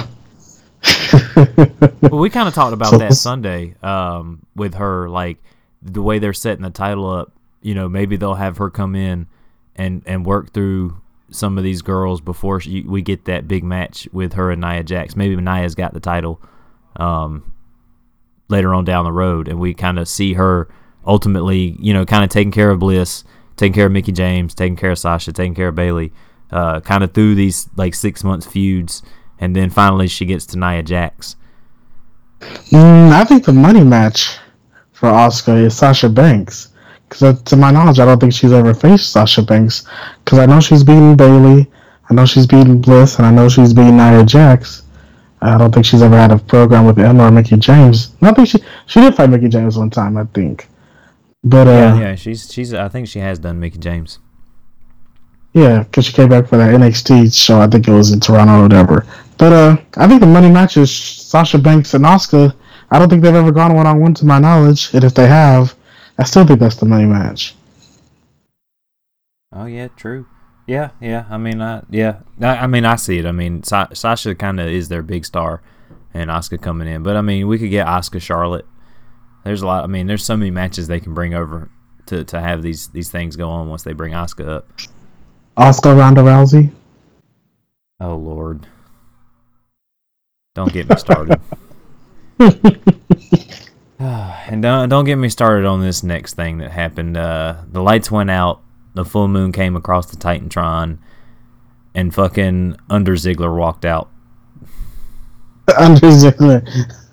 Well, we kind of talked about So that this- Sunday um, with her, like the way they're setting the title up. You know, maybe they'll have her come in and, and work through some of these girls before she, we get that big match with her and Nia Jax. Maybe Nia's got the title um, later on down the road, and we kind of see her ultimately, you know, kind of taking care of Bliss, taking care of Mickie James, taking care of Sasha, taking care of Bayley, uh, kind of through these like six months feuds, and then finally she gets to Nia Jax. Mm, I think the money match for Asuka is Sasha Banks. Because to my knowledge, I don't think she's ever faced Sasha Banks. Because I know she's beaten Bayley, I know she's beaten Bliss, and I know she's beaten Nia Jax. I don't think she's ever had a program with Emma or Mickie James. I think she she did fight Mickie James one time, I think. But uh, Yeah, yeah, she's she's. I think she has done Mickie James. yeah, because she came back for that N X T show. I think it was in Toronto or whatever. But uh, I think the money match is Sasha Banks and Asuka. I don't think they've ever gone one on one to my knowledge, and if they have, I still think that's the money match. Oh yeah, true. Yeah, yeah. I mean, I yeah. I, I mean, I see it. I mean, Sa- Sasha kind of is their big star, and Asuka coming in. But I mean, we could get Asuka Charlotte. There's a lot. I mean, there's so many matches they can bring over to, to have these these things go on once they bring Asuka up. Asuka Ronda Rousey. Oh Lord, don't get me started. And don't don't get me started on this next thing that happened. Uh, the lights went out. The full moon came across the Titantron, and fucking Under Ziggler walked out. Under Ziggler.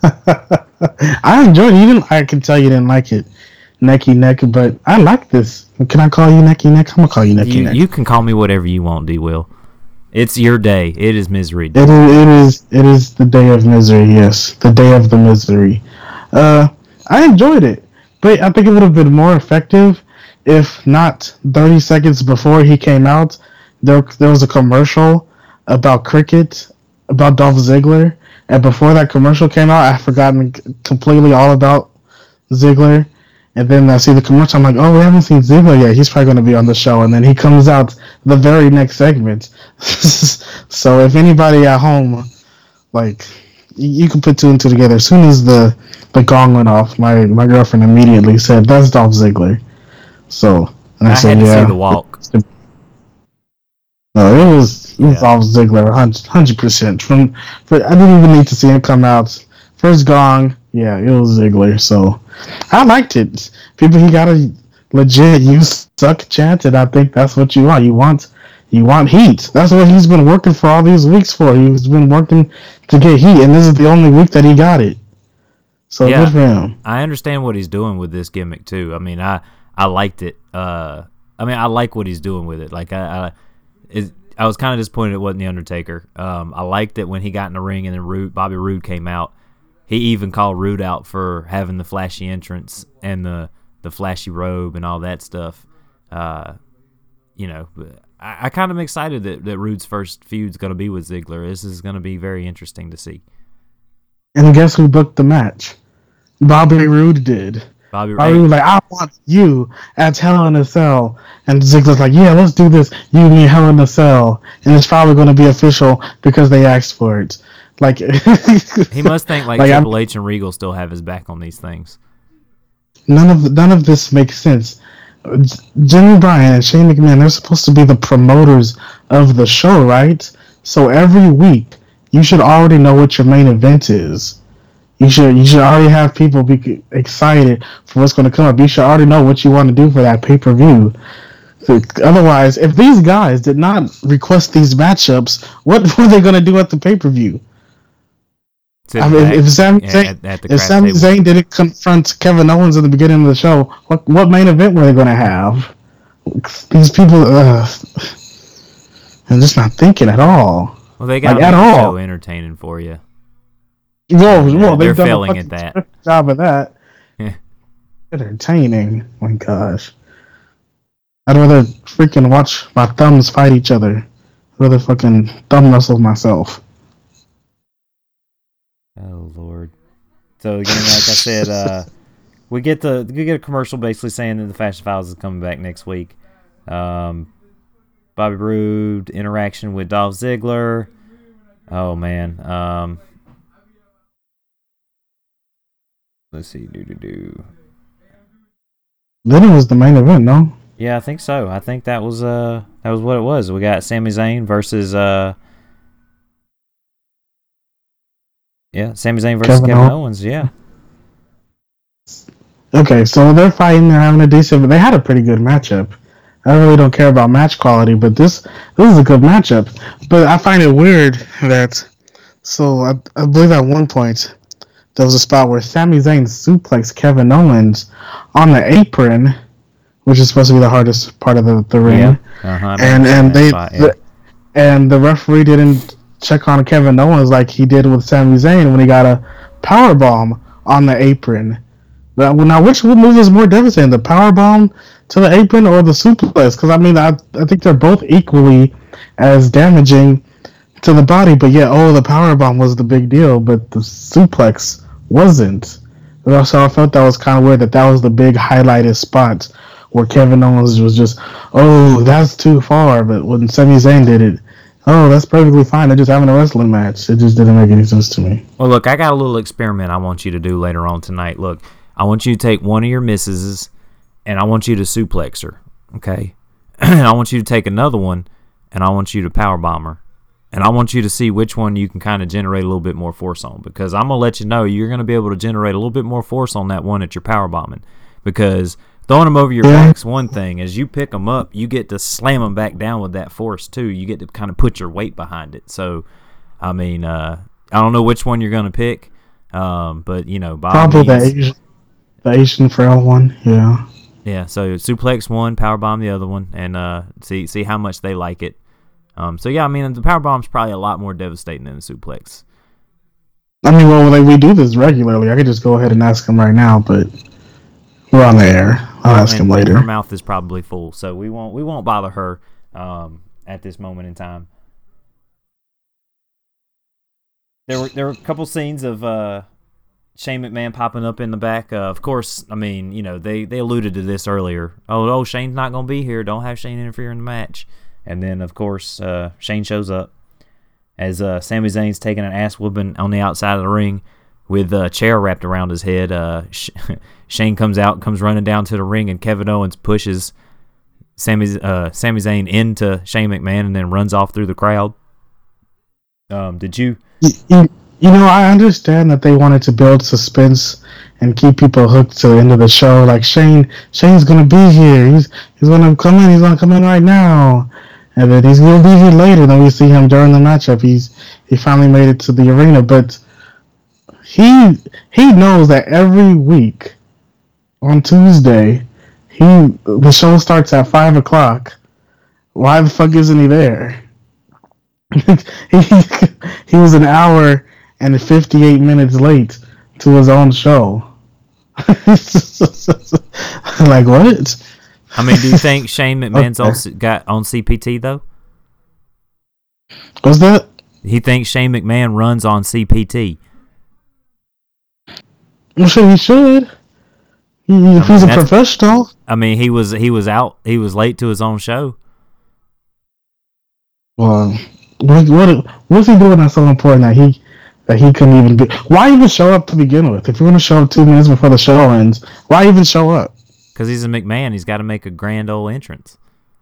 I enjoyed it. You didn't, I can tell you didn't like it, necky neck, but I like this. Can I call you necky neck? I'm gonna call you necky You, neck. you can call me whatever you want, D. Will. It's your day. It is misery day. It is, it is. It is the day of misery. Yes, the day of the misery. Uh, I enjoyed it, but I think it would have been more effective if not thirty seconds before he came out, there there was a commercial about cricket, about Dolph Ziggler, and before that commercial came out, I had forgotten completely all about Ziggler. And then I see the commercial, I'm like, oh, we haven't seen Ziggler yet. He's probably going to be on the show. And then he comes out the very next segment. So if anybody at home, like, you can put two and two together. As soon as the, the gong went off, my, my girlfriend immediately said, that's Dolph Ziggler. So, and I, I said, had to yeah. see the walk. No, it was, it was Yeah. Dolph Ziggler, one hundred percent. From, but I didn't even need to see him come out. First gong, yeah, it was Ziggler. So, I liked it. People, he got a legit "you suck" chant, and I think that's what you want. You want, you want heat. That's what he's been working for all these weeks for. He's been working to get heat, and this is the only week that he got it. So Yeah. good for him. I understand what he's doing with this gimmick too. I mean, I I liked it. Uh, I mean, I like what he's doing with it. Like I, I, it, I was kind of disappointed it wasn't the Undertaker. Um, I liked it when he got in the ring and then Rude, Bobby Roode came out. He even called Rude out for having the flashy entrance and the the flashy robe and all that stuff. Uh, you know, I, I kind of am excited that that Rude's first feud's going to be with Ziggler. This is going to be very interesting to see. And guess who booked the match? Bobby Roode did. Bobby, Bobby was like, I want you at Hell in a Cell. And Ziggler's like, yeah, let's do this. You and me, Hell in a Cell. And it's probably going to be official because they asked for it. Like, he must think like, like Triple I'm, H and Regal still have his back on these things. None of none of this makes sense. Jimmy Bryan and Shane McMahon, they're supposed to be the promoters of the show, right? So every week, you should already know what your main event is. You should you should already have people be excited for what's going to come up. You should already know what you want to do for that pay-per-view. So, otherwise, if these guys did not request these matchups, what were they going to do at the pay-per-view? I mean, if Sami Zayn, at, at if Sami Zayn didn't confront Kevin Owens at the beginning of the show, what what main event were they going to have? These people, uh, I'm just not thinking at all. Well, they got like, at all. So entertaining for you. Whoa, yeah, whoa, they're they've done failing a at that. Job of that. Yeah. Entertaining. Oh my gosh. I'd rather freaking watch my thumbs fight each other. I'd rather fucking thumb wrestle myself. Oh Lord. So again, like I said, uh, we get the we get a commercial basically saying that the Fashion Files is coming back next week. Um, Bobby Roode interaction with Dolph Ziggler. Oh man. Um, let's see. Do do do. Then it was the main event, no? Yeah, I think so. I think that was uh that was what it was. We got Sami Zayn versus uh yeah, Sami Zayn versus Kevin, Kevin Owens. Yeah. Okay, so they're fighting. They're having a decent. They had a pretty good matchup. I really don't care about match quality, but this this is a good matchup. But I find it weird that. So I, I believe at one point there was a spot where Sami Zayn suplexed Kevin Owens on the apron, which is supposed to be the hardest part of the, the ring. Yeah. Uh-huh, and and they spot, yeah. the, and the referee didn't check on Kevin Owens like he did with Sami Zayn when he got a power bomb on the apron. Now, now which move is more devastating, the power bomb to the apron or the suplex? Because I mean, I I think they're both equally as damaging to the body. But yeah, oh, the power bomb was the big deal, but the suplex wasn't. So I felt that was kind of weird that that was the big highlighted spot where Kevin Owens was just, oh, that's too far. But when Sami Zayn did it, oh, that's perfectly fine. They're just having a wrestling match. It just didn't make any sense to me. Well, look, I got a little experiment I want you to do later on tonight. Look, I want you to take one of your missuses, and I want you to suplex her, okay? And I want you to take another one, and I want you to powerbomb her. And I want you to see which one you can kind of generate a little bit more force on, because I'm going to let you know you're going to be able to generate a little bit more force on that one that you're powerbombing, because throwing them over your yeah. back's one thing. As you pick them up, you get to slam them back down with that force, too. You get to kind of put your weight behind it. So, I mean, uh, I don't know which one you're going to pick, um, but, you know, by Probably means, the Asian, the Asian frail one, yeah. Yeah, so suplex one, powerbomb the other one, and uh, see see how much they like it. Um, so, yeah, I mean, the powerbomb's probably a lot more devastating than the suplex. I mean, well, like, we do this regularly. I could just go ahead and ask him right now, but we're on the air. I'll ask and, him later. Her mouth is probably full, so we won't we won't bother her um, at this moment in time. There were there were a couple scenes of uh, Shane McMahon popping up in the back. Uh, of course, I mean, you know, they, they alluded to this earlier. Oh, oh, Shane's not going to be here. Don't have Shane interfere in the match. And then, of course, uh, Shane shows up as uh, Sami Zayn's taking an ass whooping on the outside of the ring with a chair wrapped around his head. Uh, Shane comes out, comes running down to the ring, and Kevin Owens pushes Sami, uh, Sami Zayn into Shane McMahon and then runs off through the crowd. Um, did you... You, you know, I understand that they wanted to build suspense and keep people hooked to the end of the show. Like, Shane, Shane's going to be here. He's he's going to come in. He's going to come in right now. And then he's going to be here later. Then we see him during the matchup. He's He finally made it to the arena. But he he knows that every week on Tuesday, he the show starts at five o'clock. Why the fuck isn't he there? he, he was an hour and fifty-eight minutes late to his own show. Like, what? I mean, do you think Shane McMahon's okay. on, got on C P T, though? What's that? He thinks Shane McMahon runs on C P T. I'm sure he should. He, if he's mean, a professional. I mean, he was he was out. He was late to his own show. Well, what what what's he doing that's so important that he that he couldn't even be? Why even show up to begin with? If you're gonna show up two minutes before the show ends, why even show up? Because he's a McMahon. He's got to make a grand old entrance.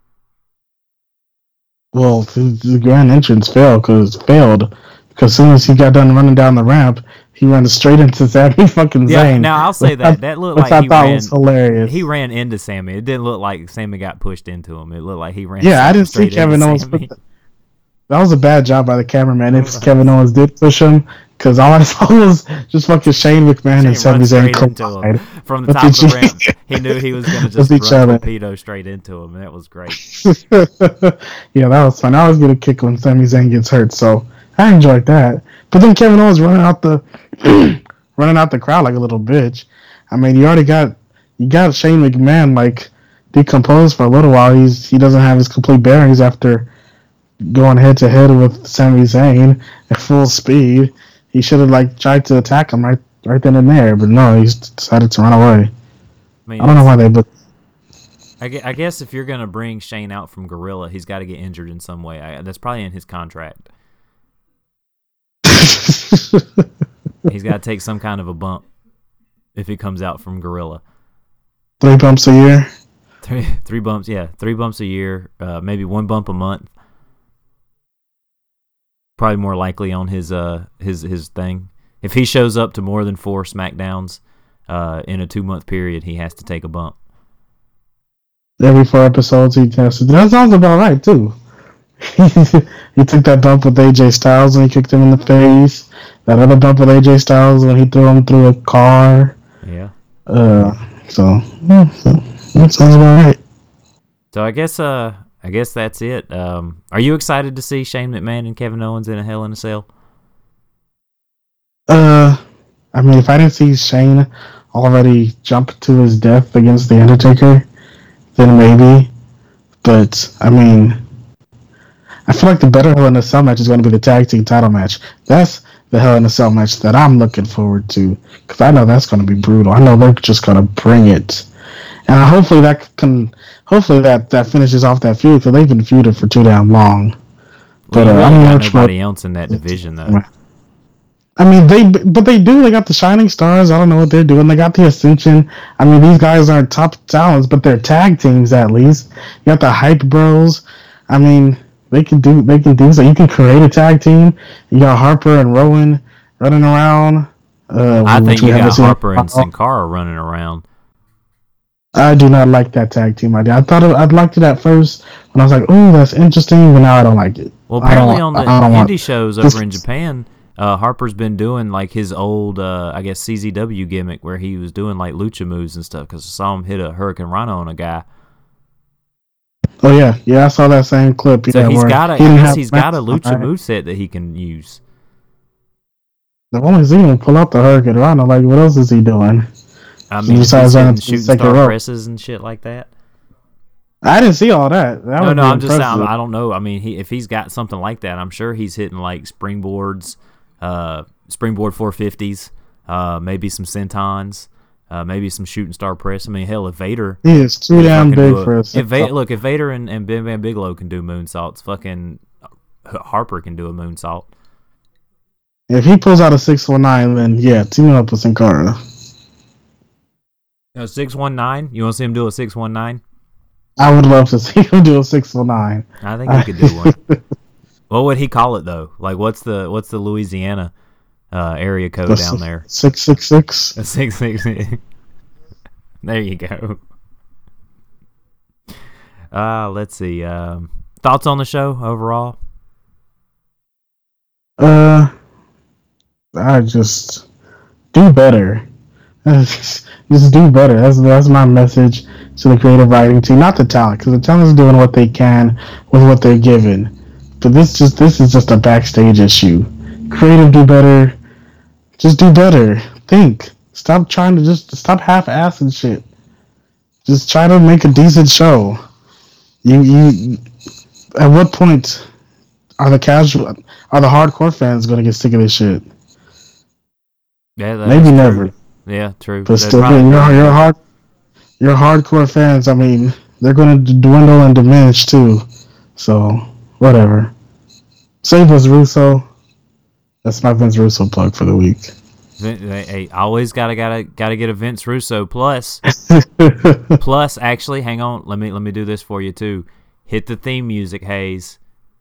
Well, the, the grand entrance failed because failed because as soon as he got done running down the ramp, he ran straight into Sami fucking Zayn. Yeah, now I'll say that that looked like I he thought ran. was hilarious. He ran into Sammy. It didn't look like Sammy got pushed into him. It looked like he ran. Yeah, I didn't see straight Kevin into Owens. Sammy. Put the, that was a bad job by the cameraman. If Kevin Owens did push him, because all I saw was just fucking Shane McMahon and Sami Zayn collide from the top of the ramp. He knew he was going to just run a torpedo straight into him, and that was great. Yeah, that was fun. I always get a kick when Sami Zayn gets hurt, so I enjoyed that. But then Kevin Owens running out the running out the crowd like a little bitch. I mean, you already got you got Shane McMahon like decomposed for a little while. He's he doesn't have his complete bearings after going head to head with Sami Zayn at full speed. He should have like tried to attack him right right then and there, but no, he's decided to run away. I, mean, I don't know why they. But I gue- I guess if you're gonna bring Shane out from Gorilla, he's got to get injured in some way. I, that's probably in his contract. He's got to take some kind of a bump if he comes out from Gorilla. Three bumps a year. Three three bumps, yeah, three bumps a year. Uh, maybe one bump a month. Probably more likely on his uh his his thing. If he shows up to more than four SmackDowns uh, in a two month period, he has to take a bump. Every four episodes, he has to. That sounds about right too. He took that bump with A J Styles when he kicked him in the face. That other bump with A J Styles when he threw him through a car. Yeah. Uh. So, yeah, so that sounds about right. So I guess uh I guess that's it. Um, are you excited to see Shane McMahon and Kevin Owens in a Hell in a Cell? Uh, I mean, if I didn't see Shane already jump to his death against The Undertaker, then maybe. But, I mean, I feel like the better Hell in a Cell match is going to be the tag team title match. That's the Hell in a Cell match that I'm looking forward to. Because I know that's going to be brutal. I know they're just going to bring it. And hopefully that can, hopefully that, that finishes off that feud, because they've been feuded for too damn long. But Well, uh, I'm got much nobody more- else in that division though. I mean, they, but they do. They got the Shining Stars. I don't know what they're doing. They got the Ascension. I mean, these guys aren't top talents, but they're tag teams at least. You got the Hype Bros. I mean, they can do. They can do so. You can create a tag team. You got Harper and Rowan running around. Uh, I which think we you haven't got seen- Harper and Sin Cara running around. I do not like that tag team idea. I thought it, I'd liked it at first when I was like, "Ooh, that's interesting," but now I don't like it. Well, I don't apparently on want- the I don't want- indie shows over in Japan, uh, Harper's been doing like his old, uh, I guess, C Z W gimmick where he was doing like lucha moves and stuff. Because I saw him hit a Hurricane Rhino on a guy. Oh yeah, yeah, I saw that same clip. So yeah, he's where got a, he I didn't guess have he's got a masks lucha on, right? moveset that he can use. I've only seen him pull out the Hurricane Rhino. Like, what else is he doing? I mean, he's Besides running hitting to the shooting second star rope. presses and shit like that. I didn't see all that. that No, would no, be I'm just saying, impressive. I don't know. I mean, he, if he's got something like that, I'm sure he's hitting like springboards, uh, springboard four fifties, uh, maybe some sentons, uh, maybe some shooting star press. I mean, hell, if Vader, He is too damn fucking big do a- for us. If Va- look, if Vader and, and Bam Bam Bigelow can do moonsaults, fucking Harper can do a moonsault. If he pulls out a six one nine, then yeah, teaming up with Sin Cara. No, six one nine. You want to see him do a six one nine? I would love to see him do a six one nine. I think he could do one. What would he call it though? Like, what's the what's the Louisiana uh, area code down there? Six six six. A six six. There you go. Uh, let's see. Um, thoughts on the show overall? Uh, I just do better. Just do better. That's that's my message to the creative writing team, not the talent, because the talent is doing what they can with what they're given. But this just this is just a backstage issue. Creative, do better. Just do better. Think. Stop trying to just stop half-assing shit. Just try to make a decent show. You you. At what point are the casual, are the hardcore fans going to get sick of this shit? Yeah, that Maybe is true. never. Yeah, true. But They'd still, probably- you're, you're a hard your hardcore fans, I mean, they're going to dwindle and diminish too. So, whatever. Save us, Russo. That's my Vince Russo plug for the week. Hey, always gotta gotta gotta get a Vince Russo plus. Plus, actually, hang on. Let me let me do this for you too. Hit the theme music, Hayes.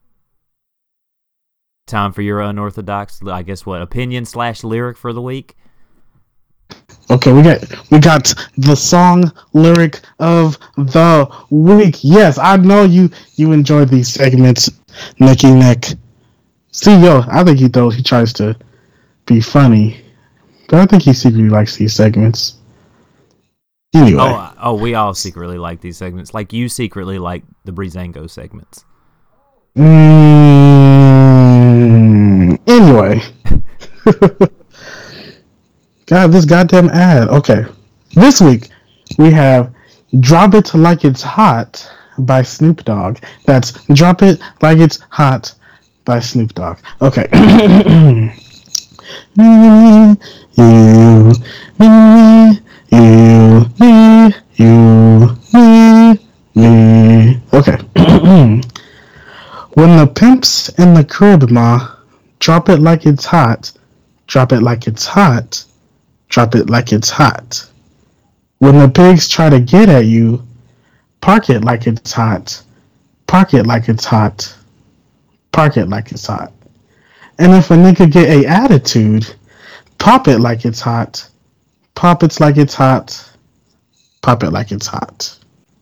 Time for your unorthodox, I guess, what opinion slash lyric for the week. Okay, we got we got the song lyric of the week. Yes, I know you you enjoy these segments, Nicky Neck. See, yo, I think he though he tries to be funny, but I think he secretly likes these segments. Anyway. Oh, oh, we all secretly like these segments. Like you secretly like the Breezango segments. Mm, anyway. God, this goddamn ad. Okay. This week, we have Drop It Like It's Hot by Snoop Dogg. That's Drop It Like It's Hot by Snoop Dogg. Okay. me, you, me, you, me, you, me, me. Okay. When the pimp's in the crib, ma, drop it like it's hot. Drop it like it's hot. Drop it like it's hot. When the pigs try to get at you, park it like it's hot. Park it like it's hot. Park it like it's hot. And if a nigga get a attitude, pop it like it's hot. Pop it like it's hot. Pop it like it's hot.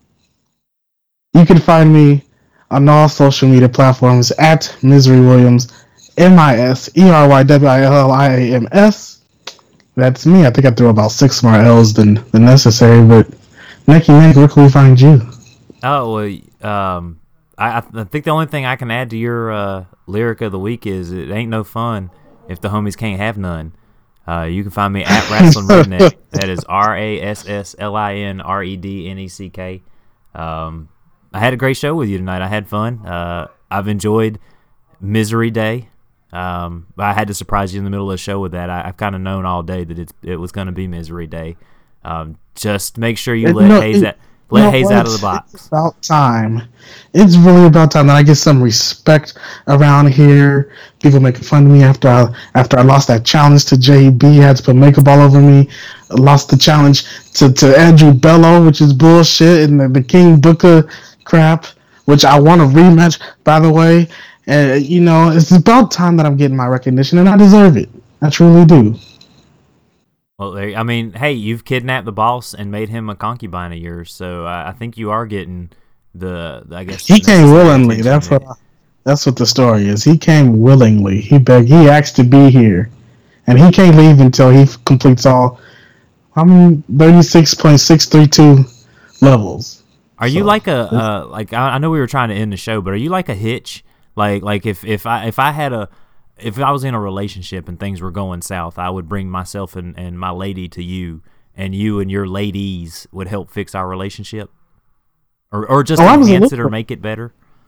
You can find me on all social media platforms at Misery Williams, M I S E R Y W I L I A M S. That's me. I think I threw about six more L's than, than necessary, but Nicky Nick, where can we find you? Oh, well, um, I, I think the only thing I can add to your uh, lyric of the week is it ain't no fun if the homies can't have none. Uh, you can find me at Rasslin Redneck. That is R A S S L I N R E D N E C K. Um, I had a great show with you tonight. I had fun. Uh, I've enjoyed Misery Day. Um, I had to surprise you in the middle of the show with that. I, I've kind of known all day that it's, it was going to be Misery Day. Um, just make sure you It- let no, Hayes it- out, let No, Hayes well, out of the it's- box. It's about time. It's really about time that I get some respect around here. People making fun of me after I after I lost that challenge to J B. Had to put makeup all over me. I lost the challenge to, to Andrew Bello, which is bullshit, and the, the King Booker crap, which I want a rematch, by the way. And you know, it's about time that I'm getting my recognition, and I deserve it. I truly do. Well, there, I mean, hey, you've kidnapped the boss and made him a concubine of yours, so I, I think you are getting the, the I guess He the came necessary willingly. attention That's that- what. I, that's what the story is. He came willingly. He begged. He asked to be here, and he can't leave until he f- completes all. I mean, thirty-six point six three two levels. Are you So, like a uh, like I, I know we were trying to end the show, but are you like a Hitch? Like like if, if I if I had a if I was in a relationship and things were going south, I would bring myself and, and my lady to you, and you and your ladies would help fix our relationship, or or just Oh, enhance it absolutely. or make it better.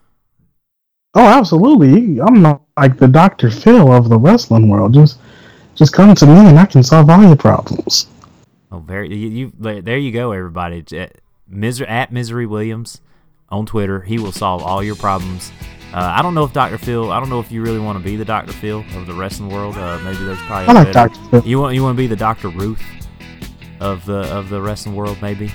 Oh, absolutely. I'm not like the Doctor Phil of the wrestling world. Just, just come to me, and I can solve all your problems. Oh, very you, you there you go, everybody. At Misery, at Misery Williams on Twitter, he will solve all your problems. Uh, I don't know if Doctor Phil. I don't know if you really want to be the Doctor Phil of the wrestling world. Uh, maybe there's probably. I a like better- Doctor Phil. You want you want to be the Doctor Ruth of the of the wrestling world, maybe.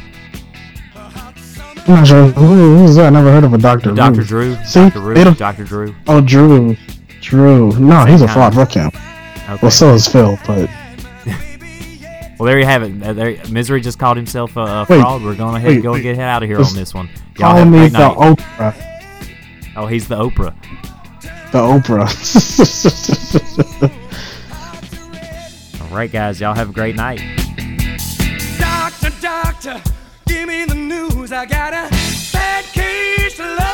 I'm not sure who, who is that. I never heard of a Doctor. Doctor Drew, See, Doctor they Ruth, don't- Doctor Drew. Oh, Drew. Drew. No, he's a Same fraud. kind. Fuck him. Okay. Well, so is Phil, but Well, there you have it. Uh, there, Misery just called himself a, a Wait, fraud. We're going ahead wait, and go wait. and get out of here Just on this one. Y'all call have a me great the night. Oprah. Oh, he's the Oprah. The Oprah. All right, guys. Y'all have a great night. Doctor, doctor, give me the news. I got a bad case of love.